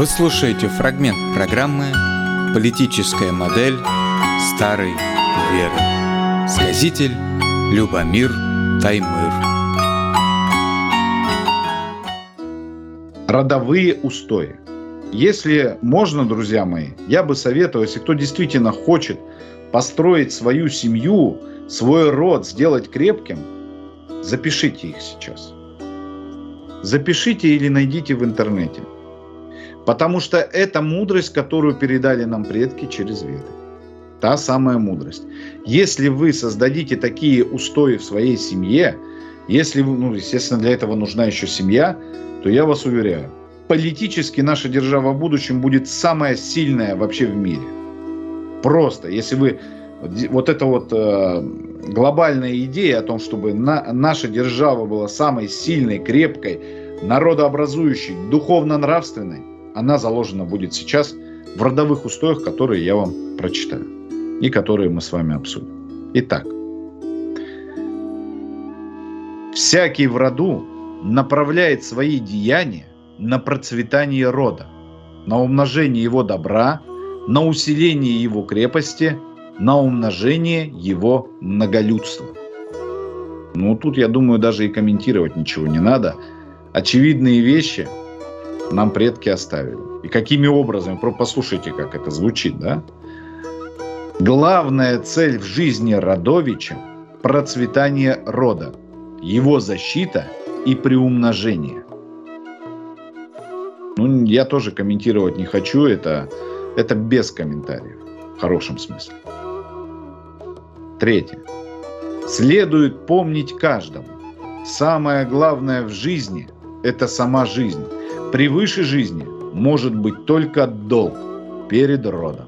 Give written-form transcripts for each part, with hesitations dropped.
Вы слушаете фрагмент программы «Политическая модель старой веры». Сказитель Любомир Таймыр. Родовые устои. Если можно, друзья мои, я бы советовал, если кто действительно хочет построить свою семью, свой род, сделать крепким, запишите их сейчас. Запишите или найдите в интернете. Потому что это мудрость, которую передали нам предки через Веды. Та самая мудрость. Если вы создадите такие устои в своей семье, если вы, естественно, для этого нужна еще семья, то я вас уверяю, политически наша держава в будущем будет самая сильная вообще в мире. Просто, если вы... Вот эта глобальная идея о том, чтобы наша держава была самой сильной, крепкой, народообразующей, духовно-нравственной, она заложена будет сейчас в родовых устоях, которые я вам прочитаю и которые мы с вами обсудим. Итак, всякий в роду направляет свои деяния на процветание рода, на умножение его добра, на усиление его крепости, на умножение его многолюдства. Тут, я думаю, даже и комментировать ничего не надо. Очевидные вещи нам предки оставили. И какими образами? Послушайте, как это звучит, да? Главная цель в жизни родовича – процветание рода, его защита и приумножение. Я тоже комментировать не хочу, это без комментариев, в хорошем смысле. Третье. Следует помнить каждому. Самое главное в жизни – это сама жизнь. Превыше жизни может быть только долг перед родом.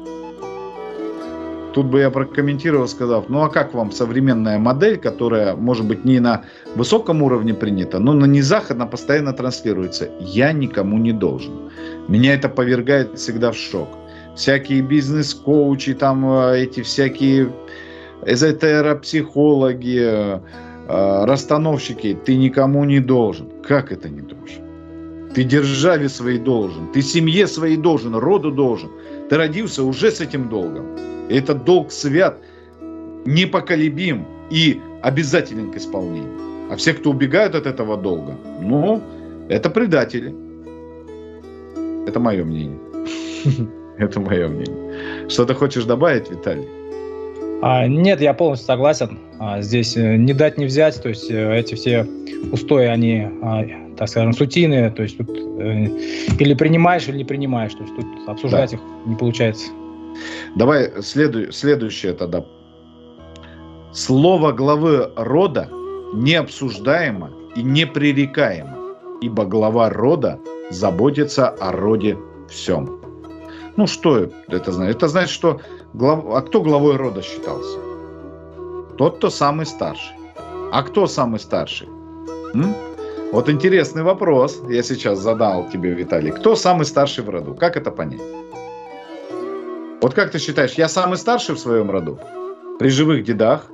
Тут бы я прокомментировал, сказав, а как вам современная модель, которая, может быть, не на высоком уровне принята, но на низах она постоянно транслируется. Я никому не должен. Меня это повергает всегда в шок. Всякие бизнес-коучи, эти всякие эзотеропсихологи, расстановщики, ты никому не должен. Как это не должен? Ты державе своей должен, ты семье своей должен, роду должен. Ты родился уже с этим долгом. И этот долг свят, непоколебим и обязателен к исполнению. А все, кто убегают от этого долга, это предатели. Это мое мнение. Это мое мнение. Что ты хочешь добавить, Виталий? Нет, я полностью согласен. Здесь не дать, не взять. То есть эти все устои, они, так скажем, сутийные. То есть тут или принимаешь, или не принимаешь. То есть тут обсуждать их не получается. Давай следующее тогда. Слово главы рода необсуждаемо и непререкаемо, ибо глава рода заботится о роде всем. Что это значит? Это значит, что кто главой рода считался? Тот, кто самый старший. А кто самый старший? Вот интересный вопрос я сейчас задал тебе, Виталий. Кто самый старший в роду? Как это понять? Вот как ты считаешь, я самый старший в своем роду? При живых дедах?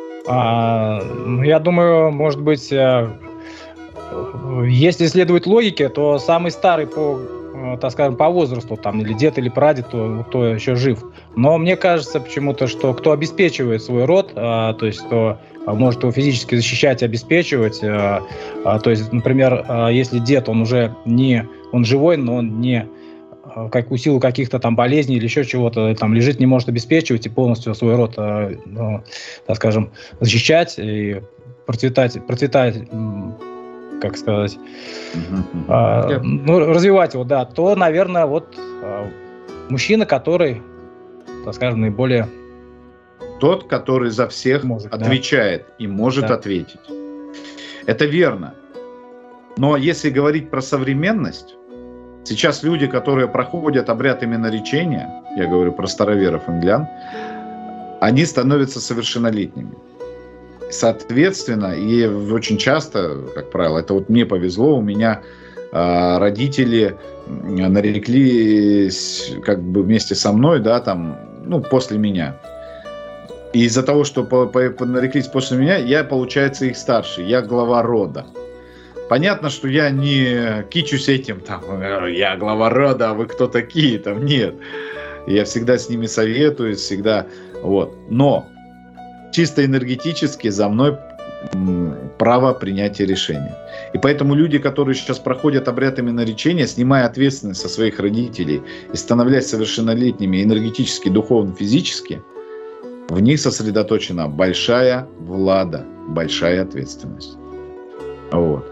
Я думаю, может быть, если следовать логике, то самый старый по возрасту, или дед, или прадед, кто еще жив. Но мне кажется почему-то, что кто обеспечивает свой род, то есть кто может его физически защищать и обеспечивать, то есть, например, если дед, он живой, но он не в силу каких-то болезней или еще чего-то лежит, не может обеспечивать и полностью свой род, так скажем, защищать и процветать, как сказать, развивать его, то, наверное, мужчина, который, так скажем, наиболее... Тот, который за всех отвечает и может ответить. Это верно. Но если говорить про современность, сейчас люди, которые проходят обряд именоречения, я говорю про староверов инглян, они становятся совершеннолетними. Соответственно, и очень часто, как правило, это мне повезло, у меня родители нареклись вместе со мной, после меня. И из-за того, что нареклись после меня, я, получается, их старший, я глава рода. Понятно, что я не кичусь этим, там, я глава рода, а вы кто такие, там, нет. Я всегда с ними советуюсь, всегда, вот. Но чисто энергетически за мной право принятия решения. И поэтому люди, которые сейчас проходят обряд именоречения, снимая ответственность со своих родителей и становляясь совершеннолетними энергетически, духовно, физически, в них сосредоточена большая влада, большая ответственность. Вот.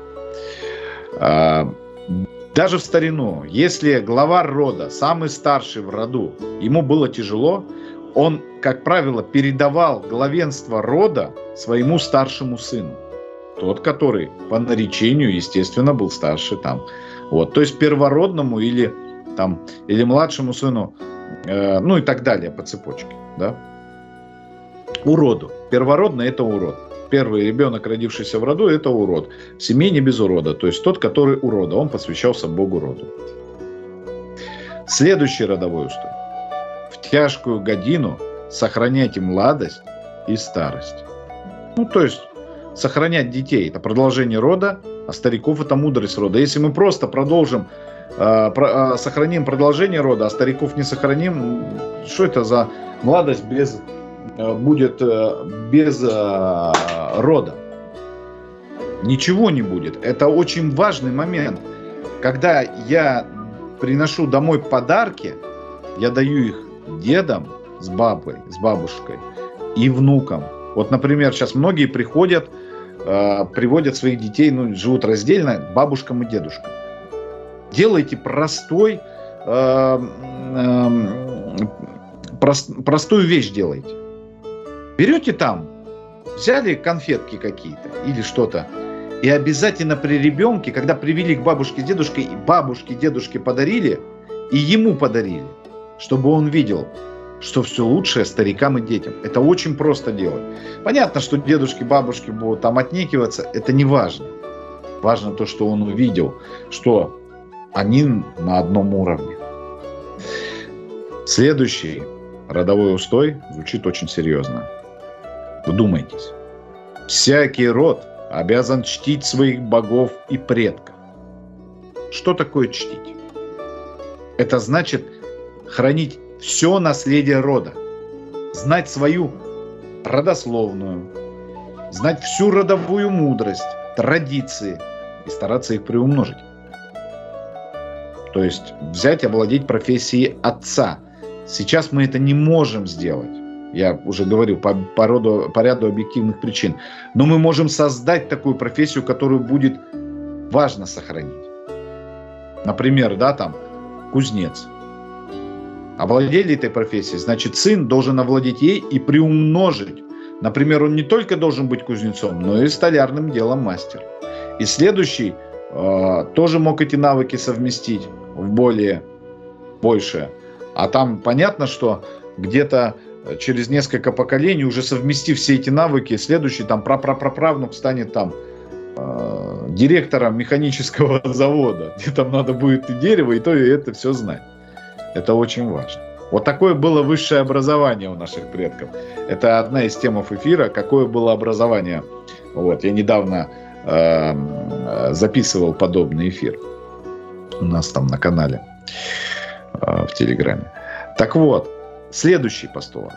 Даже в старину, если глава рода, самый старший в роду, ему было тяжело, он, как правило, передавал главенство рода своему старшему сыну. Тот, который по наречению, естественно, был старше там. Вот. То есть первородному или младшему сыну, ну и так далее по цепочке. Да? Уроду. Первородный – это урод. Первый ребенок, родившийся в роду, это урод. В семье не без урода. То есть тот, который урода. Он посвящался Богу роду. Следующий родовой устой. В тяжкую годину сохраняйте младость и старость. Ну, то есть сохранять детей – это продолжение рода, а стариков – это мудрость рода. Если мы просто сохраним продолжение рода, а стариков не сохраним, что это за младость будет без рода? Ничего не будет. Это очень важный момент. Когда я приношу домой подарки, я даю их дедам с бабой, с бабушкой и внукам. Вот, например, сейчас многие приводят своих детей, живут раздельно, к бабушкам и дедушкам. Делайте простую вещь делайте. Берете взяли конфетки какие-то или что-то, и обязательно при ребенке, когда привели к бабушке с дедушкой, и бабушке, дедушке подарили, и ему подарили, чтобы он видел, что все лучшее старикам и детям. Это очень просто делать. Понятно, что дедушки, бабушки будут отнекиваться, это не важно. Важно то, что он увидел, что они на одном уровне. Следующий родовой устой звучит очень серьезно. Вдумайтесь. Всякий род обязан чтить своих богов и предков. Что такое чтить? Это значит хранить все наследие рода, знать свою родословную, знать всю родовую мудрость, традиции и стараться их приумножить. То есть взять, овладеть профессией отца. Сейчас мы это не можем сделать. Я уже говорил, по ряду объективных причин. Но мы можем создать такую профессию, которую будет важно сохранить. Например, кузнец. Овладели этой профессией, значит, сын должен овладеть ей и приумножить. Например, он не только должен быть кузнецом, но и столярным делом мастер. И следующий тоже мог эти навыки совместить в большее. А там понятно, что где-то через несколько поколений, уже совместив все эти навыки, следующий праправнук станет директором механического завода, где там надо будет и дерево, и то, и это все знать. Это очень важно. Вот такое было высшее образование у наших предков. Это одна из тем эфира, какое было образование. Вот, я недавно записывал подобный эфир у нас там на канале в Телеграме. Так вот, следующий постулат.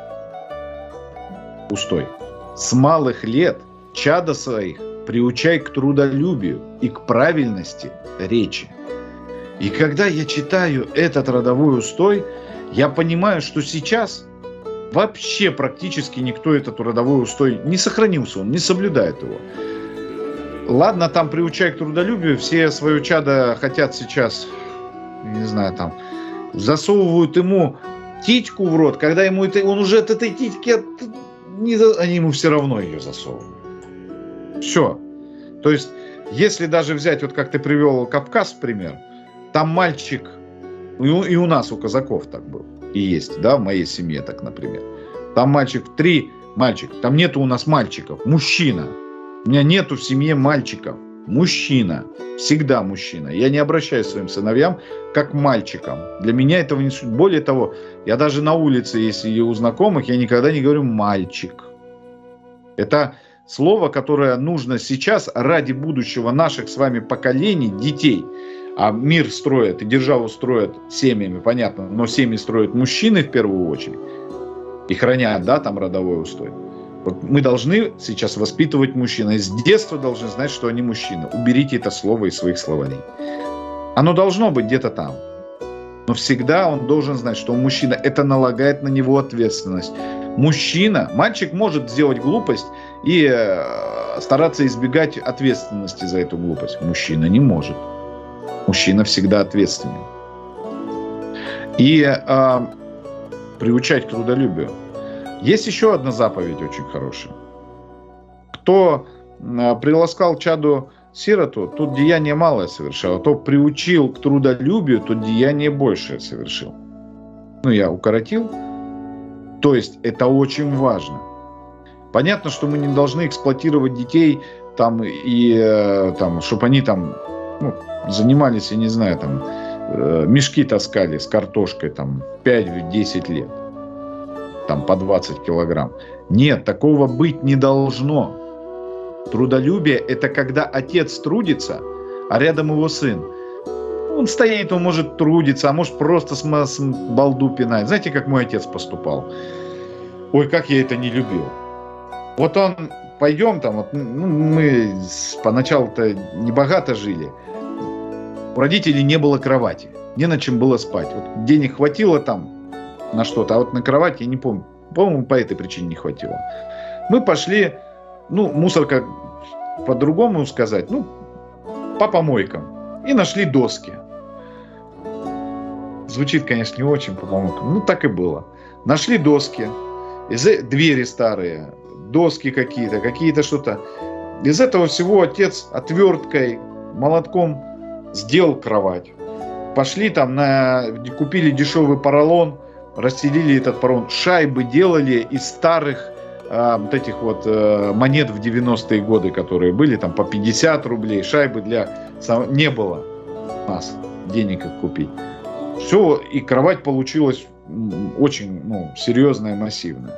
Устой. С малых лет чада своих приучай к трудолюбию и к правильности речи. И когда я читаю этот родовой устой, я понимаю, что сейчас вообще практически никто этот родовой устой не сохранился, он не соблюдает его. Ладно, приучай к трудолюбию, все свое чадо хотят сейчас, не знаю, засовывают ему титьку в рот, когда он уже от этой титьки, они ему все равно ее засовывают. Все. То есть, если даже взять, вот как ты привел Кавказ в пример, там мальчик, и у нас, у казаков так был, и есть, в моей семье так, например. Там мальчик, там нету у нас мальчиков, мужчина. У меня нету в семье мальчиков, мужчина, всегда мужчина. Я не обращаюсь к своим сыновьям как к мальчикам. Для меня этого не суть. Более того, я даже на улице, если у знакомых, я никогда не говорю «мальчик». Это слово, которое нужно сейчас ради будущего наших с вами поколений, детей. А мир строят и державу строят семьями, понятно, но семьи строят мужчины в первую очередь и хранят, да, там родовой устой. Вот мы должны сейчас воспитывать мужчин, и с детства должны знать, что они мужчины. Уберите это слово из своих словарей. Оно должно быть где-то там. Но всегда он должен знать, что он мужчина. Это налагает на него ответственность. Мужчина, мальчик может сделать глупость и стараться избегать ответственности за эту глупость. Мужчина не может. Мужчина всегда ответственен. И приучать к трудолюбию. Есть еще одна заповедь очень хорошая. Кто приласкал чаду сироту, тут деяние малое совершил, а кто приучил к трудолюбию, тут деяние большее совершил. Ну, я укоротил. То есть это очень важно. Понятно, что мы не должны эксплуатировать детей там, и там, чтобы они там занимались, я не знаю, там, мешки таскали с картошкой там, 5-10 лет. Там, по 20 килограмм. Нет, такого быть не должно. Трудолюбие – это когда отец трудится, а рядом его сын. Он стоит, он может трудиться, а может просто с балду пинать. Знаете, как мой отец поступал? Ой, как я это не любил. Вот он, пойдем там, вот, мы поначалу-то небогато жили. У родителей не было кровати, не на чем было спать. Вот денег хватило там на что-то, а вот на кровать, я не помню, по-моему, по этой причине не хватило. Мы пошли, мусорка, по-другому сказать, по помойкам. И нашли доски. Звучит, конечно, не очень по помойкам, так и было. Нашли доски, двери старые, доски какие-то что-то. Из этого всего отец отверткой, молотком сделал кровать. Пошли там, купили дешевый поролон, расстелили этот поролон. Шайбы делали из старых вот этих вот монет в 90-е годы, которые были там по 50 рублей. Шайбы не было у нас денег их купить. Все, и кровать получилась очень серьезная, массивная.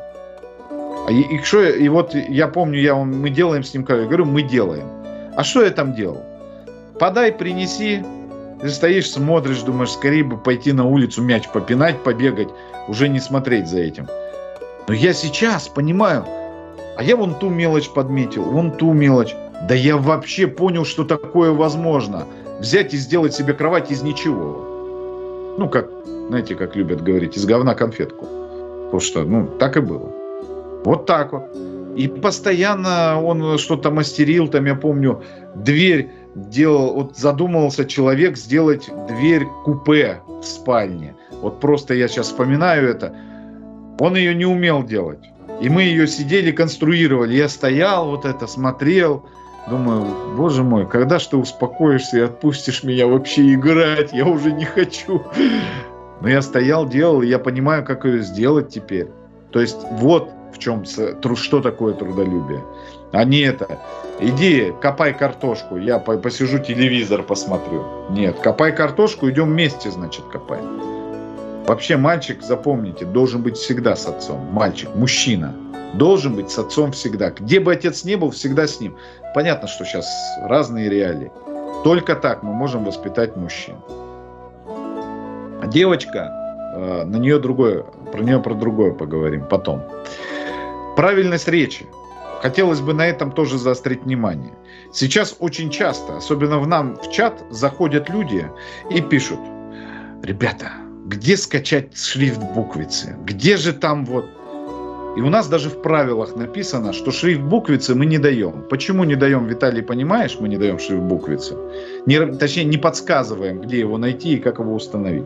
И вот я помню, мы делаем с ним кровать. Я говорю, мы делаем. А что я там делал? Подай, принеси. Ты стоишь, смотришь, думаешь, скорее бы пойти на улицу мяч попинать, побегать, уже не смотреть за этим. Но я сейчас понимаю, а я вон ту мелочь подметил, вон ту мелочь. Да я вообще понял, что такое возможно. Взять и сделать себе кровать из ничего. Знаете, как любят говорить, из говна конфетку. Потому что, так и было. Вот так вот. И постоянно он что-то мастерил, там, я помню, дверь делал, вот задумывался человек сделать дверь купе в спальне. Вот просто я сейчас вспоминаю это. Он ее не умел делать. И мы ее сидели, конструировали. Я стоял, вот это смотрел. Думаю, боже мой, когда ж ты успокоишься и отпустишь меня вообще играть? Я уже не хочу. Но я стоял, делал, и я понимаю, как ее сделать теперь. То есть вот в чем, что такое трудолюбие. А не это. Иди, копай картошку, я посижу, телевизор посмотрю. Нет, копай картошку, идем вместе, значит, копай. Вообще мальчик, запомните, должен быть всегда с отцом. Мальчик, мужчина, должен быть с отцом всегда. Где бы отец ни был, всегда с ним. Понятно, что сейчас разные реалии. Только так мы можем воспитать мужчин. А девочка, про нее про другое поговорим потом. Правильность речи. Хотелось бы на этом тоже заострить внимание. Сейчас очень часто, особенно в чат, заходят люди и пишут: ребята, где скачать шрифт буквицы? Где же там вот? И у нас даже в правилах написано, что шрифт буквицы мы не даем. Почему не даем, Виталий, понимаешь, мы не даем шрифт буквицы? Точнее, не подсказываем, где его найти и как его установить.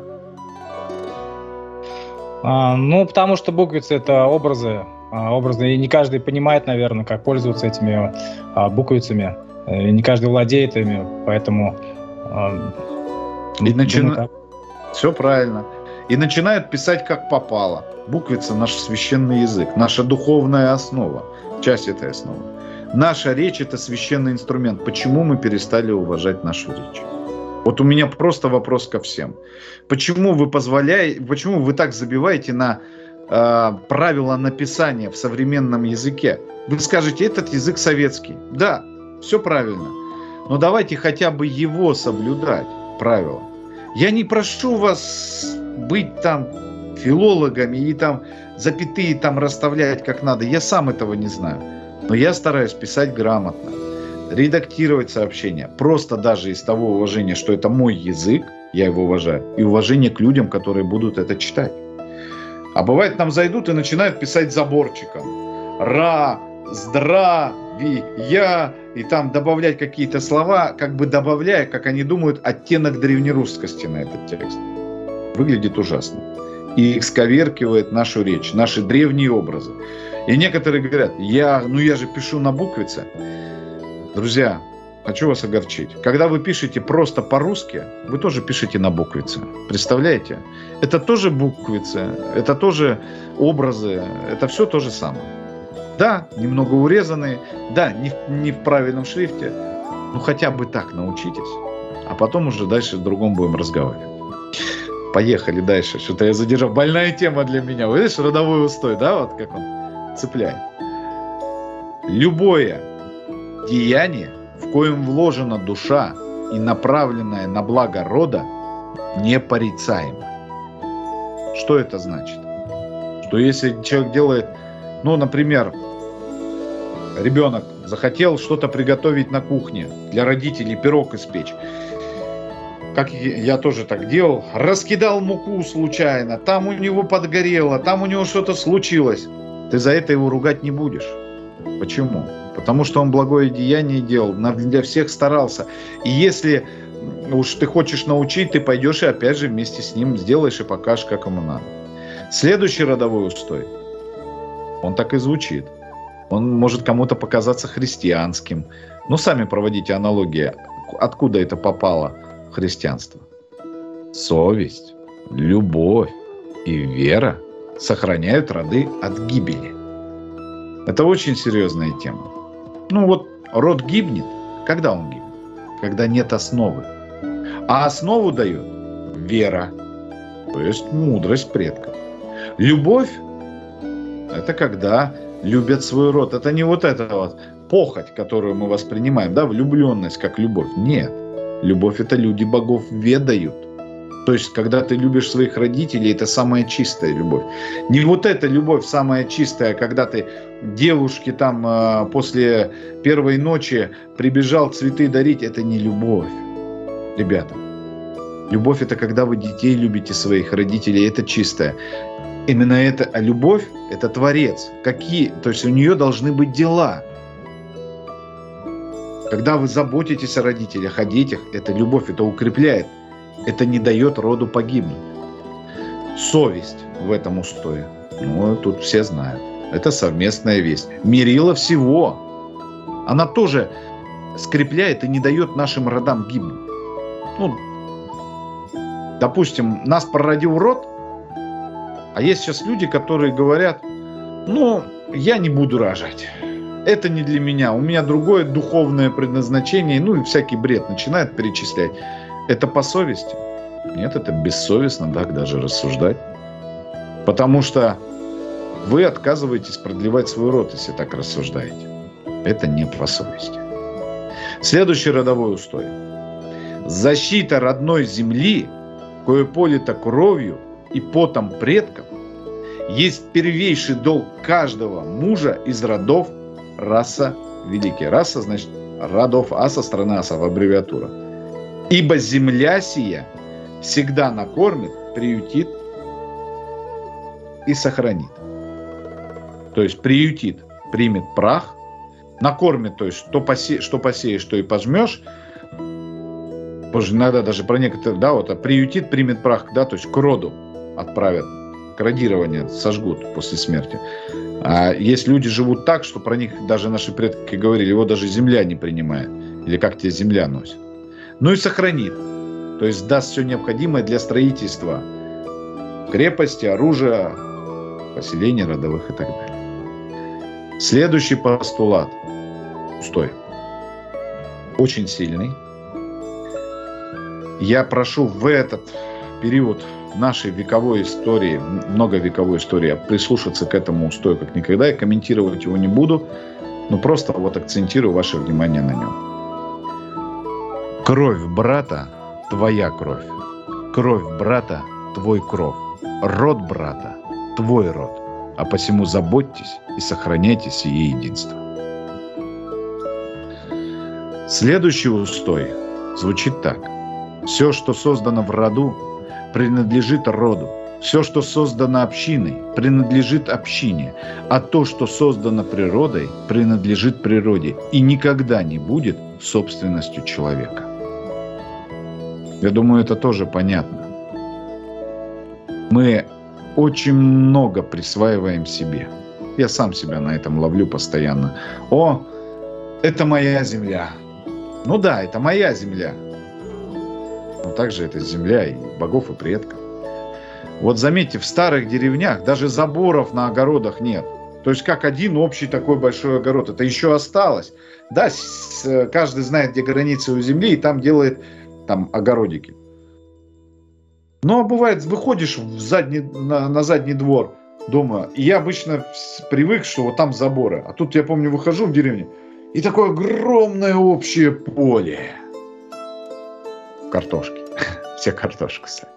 Потому что буквицы — это образы, и не каждый понимает, наверное, как пользоваться этими буквицами. И не каждый владеет ими, поэтому... Все правильно. И начинают писать как попало. Буквица — наш священный язык, наша духовная основа, часть этой основы. Наша речь — это священный инструмент. Почему мы перестали уважать нашу речь? Вот у меня просто вопрос ко всем. Почему вы так забиваете на правила написания в современном языке. Вы скажете, этот язык советский. Да, все правильно. Но давайте хотя бы его соблюдать, правила. Я не прошу вас быть там филологами и там запятые там расставлять как надо. Я сам этого не знаю. Но я стараюсь писать грамотно, редактировать сообщения. Просто даже из того уважения, что это мой язык, я его уважаю, и уважение к людям, которые будут это читать. А бывает, нам зайдут и начинают писать заборчиком. Ра, здра, ви, я, и там добавлять какие-то слова, как бы добавляя, как они думают, оттенок древнерусскости на этот текст. Выглядит ужасно. И исковеркивает нашу речь, наши древние образы. И некоторые говорят, я же пишу на буквице. Друзья, хочу вас огорчить. Когда вы пишете просто по-русски, вы тоже пишете на буквице. Представляете? Это тоже буквицы, это тоже образы, это все то же самое. Да, немного урезанные, да, не в правильном шрифте, но хотя бы так научитесь, а потом уже дальше в другом будем разговаривать. Поехали дальше. Что-то я задержал. Больная тема для меня. Вы видишь, родовой устой, да, вот как он цепляет. Любое деяние, в коем вложена душа и направленное на благо рода, непорицаемо. Что это значит? Что если человек делает, например, ребенок захотел что-то приготовить на кухне для родителей, пирог испечь. Как я тоже так делал, раскидал муку случайно, там у него подгорело, там у него что-то случилось. Ты за это его ругать не будешь. Почему? Потому что он благое деяние делал, для всех старался. И если уж ты хочешь научить, ты пойдешь и опять же вместе с ним сделаешь и покажешь, как ему надо. Следующий родовой устой, он так и звучит. Он может кому-то показаться христианским. Сами проводите аналогии, откуда это попало. Христианство. Совесть, любовь и вера сохраняют роды от гибели. Это очень серьезная тема. Род гибнет. Когда он гибнет? Когда нет основы. А основу дает вера, то есть мудрость предков. Любовь – это когда любят свой род. Это не вот эта вот похоть, которую мы воспринимаем, влюбленность как любовь. Нет. Любовь – это люди богов ведают. То есть, когда ты любишь своих родителей, это самая чистая любовь. Не вот эта любовь самая чистая, когда ты девушке там после первой ночи прибежал цветы дарить, это не любовь. Ребята, любовь – это когда вы детей любите своих родителей, это чистая. Именно это, а любовь – это творец. То есть, у нее должны быть дела. Когда вы заботитесь о родителях, о детях, это любовь, это укрепляет, это не дает роду погибнуть. Совесть в этом устое. Тут все знают. Это совместная весть. Мерило всего. Она тоже скрепляет и не дает нашим родам гибнуть. Допустим, нас прородил род, а есть сейчас люди, которые говорят, я не буду рожать. Это не для меня, у меня другое духовное предназначение, и всякий бред начинает перечислять. Это по совести? Нет, это бессовестно, так даже рассуждать. Потому что вы отказываетесь продлевать свой род, если так рассуждаете. Это не по совести. Следующий родовой устой. Защита родной земли, кое полито кровью и потом предков, есть первейший долг каждого мужа из родов раса великий. Раса, значит, родов аса, страна асов, аббревиатура. Ибо земля сия всегда накормит, приютит и сохранит. То есть приютит, примет прах, накормит, то есть что посеешь, что и пожмешь. Позже иногда даже про некоторые, приютит, примет прах, то есть к роду отправят, к родированию сожгут после смерти. А есть люди живут так, что про них даже наши предки говорили, его даже земля не принимает. Или как тебе земля носит. И сохранит. То есть даст все необходимое для строительства крепости, оружия, поселений родовых и так далее. Следующий постулат. Устой. Очень сильный. Я прошу в этот период нашей вековой истории, многовековой истории, прислушаться к этому устою как никогда. Я комментировать его не буду, но просто вот акцентирую ваше внимание на нем. Кровь брата – твоя кровь. Кровь брата – твой кров. Род брата – твой род. А посему заботьтесь и сохраняйте сие единство. Следующий устой звучит так. Все, что создано в роду, принадлежит роду. Все, что создано общиной, принадлежит общине. А то, что создано природой, принадлежит природе и никогда не будет собственностью человека. Я думаю, это тоже понятно. Мы очень много присваиваем себе. Я сам себя на этом ловлю постоянно. О, это моя земля. Ну да, это моя земля. Но также это земля и богов, и предков. Вот заметьте, в старых деревнях даже заборов на огородах нет. То есть как один общий такой большой огород. Это еще осталось. Да, каждый знает, где границы у земли, и там делает там огородики. Но бывает, выходишь на задний двор дома, и я обычно привык, что вот там заборы. А тут, я помню, выхожу в деревню, и такое огромное общее поле. Картошки. Все картошку садят.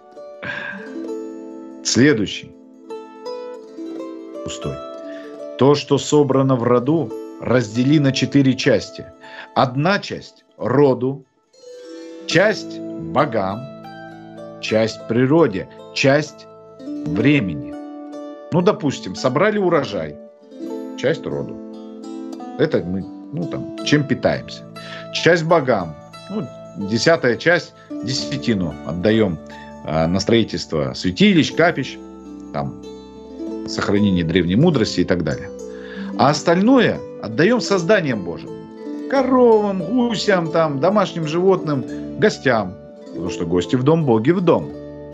Следующий устой. То, что собрано в роду, раздели на 4 части. Одна часть – роду, часть – богам, часть – природе, часть – времени. Ну, допустим, собрали урожай, часть – роду. Это мы, чем питаемся. Часть – богам, 10-я часть – десятину отдаем на строительство святилищ, капищ, там, сохранение древней мудрости и так далее. А остальное отдаем созданиям Божьим. Коровам, гусям, там, домашним животным, гостям. Потому что гости в дом, боги в дом.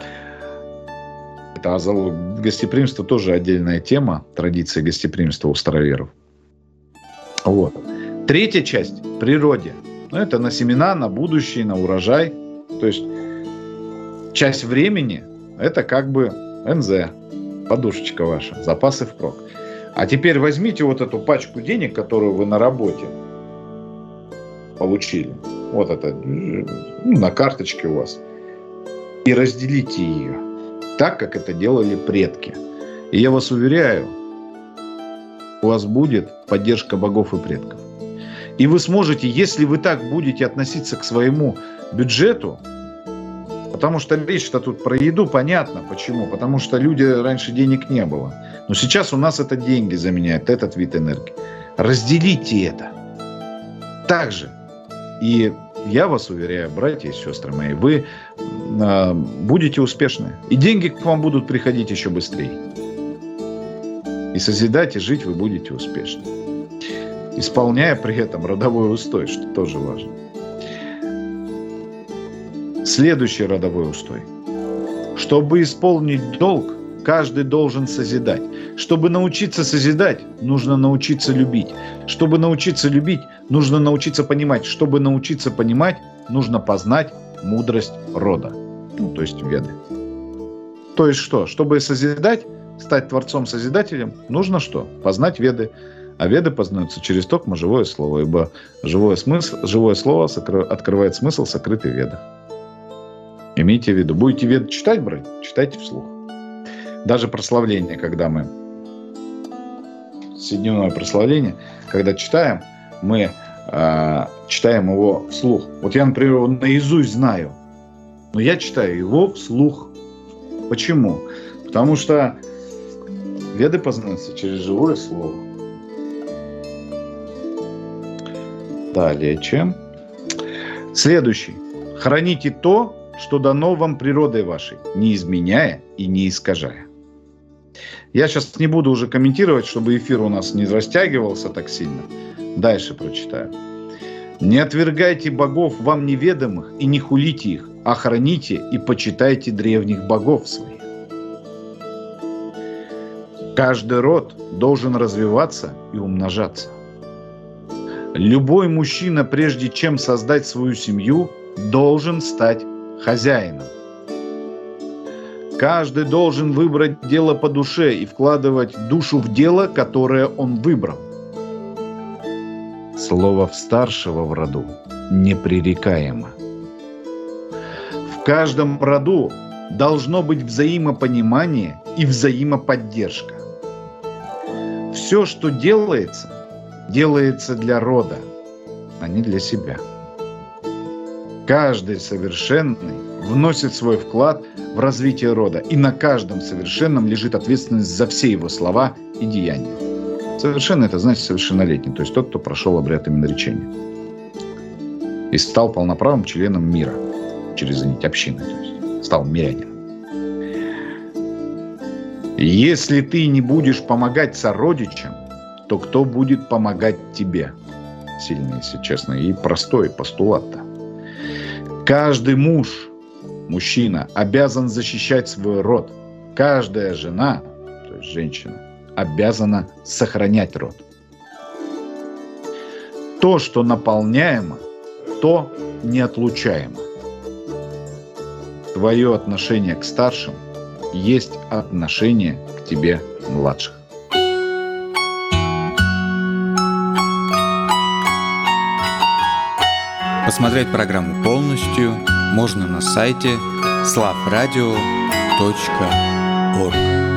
Это гостеприимство тоже отдельная тема, традиция гостеприимства у староверов. Вот. 3-я часть – природе. Это на семена, на будущее, на урожай. То есть часть времени – это как бы НЗ, подушечка ваша, запасы впрок. А теперь возьмите вот эту пачку денег, которую вы на работе получили. Вот это на карточке у вас. И разделите ее так, как это делали предки. И я вас уверяю, у вас будет поддержка богов и предков. И вы сможете, если вы так будете относиться к своему бюджету, потому что речь-то тут про еду, понятно почему. Потому что раньше денег не было. Но сейчас у нас это деньги заменяют, этот вид энергии. Разделите это. Также. И я вас уверяю, братья и сестры мои, вы будете успешны. И деньги к вам будут приходить еще быстрее. И созидать, и жить вы будете успешны. Исполняя при этом родовой устой, что тоже важно. Следующий родовой устой. Чтобы исполнить долг, каждый должен созидать. Чтобы научиться созидать, нужно научиться любить. Чтобы научиться любить, нужно научиться понимать. Чтобы научиться понимать, нужно познать мудрость рода. То есть веды. То есть что? Чтобы созидать, стать творцом-созидателем, нужно что? Познать веды. А веды познаются через токмо живое слово, ибо живое слово открывает смысл, сокрытый в ведах. Имейте в виду. Будете веды читать, брать? Читайте вслух. Даже прославление, когда мы... Седневное прославление, когда читаем, мы читаем его вслух. Вот я, например, его наизусть знаю, но я читаю его вслух. Почему? Потому что веды познаются через живое слово. Далее, чем? Следующий. Храните то, что дано вам природой вашей, не изменяя и не искажая. Я сейчас не буду уже комментировать, чтобы эфир у нас не растягивался так сильно. Дальше прочитаю. Не отвергайте богов вам неведомых и не хулите их, а храните и почитайте древних богов своих. Каждый род должен развиваться и умножаться. Любой мужчина, прежде чем создать свою семью, должен стать хозяином. Каждый должен выбрать дело по душе и вкладывать душу в дело, которое он выбрал. Слово старшего в роду непререкаемо. В каждом роду должно быть взаимопонимание и взаимоподдержка. Все, что делается, делается для рода, а не для себя. Каждый совершенный вносит свой вклад в развитие рода, и на каждом совершенном лежит ответственность за все его слова и деяния. Совершенный – это значит совершеннолетний, то есть тот, кто прошел обряд именоречения и стал полноправным членом мира через нить общины, то есть стал мирянином. Если ты не будешь помогать сородичам, то кто будет помогать тебе? Сильный, если честно, и простой постулат-то. Каждый мужчина, обязан защищать свой род. Каждая жена, то есть женщина, обязана сохранять род. То, что наполняемо, то неотлучаемо. Твое отношение к старшим есть отношение к тебе младших. Посмотреть программу полностью можно на сайте slavradio.org.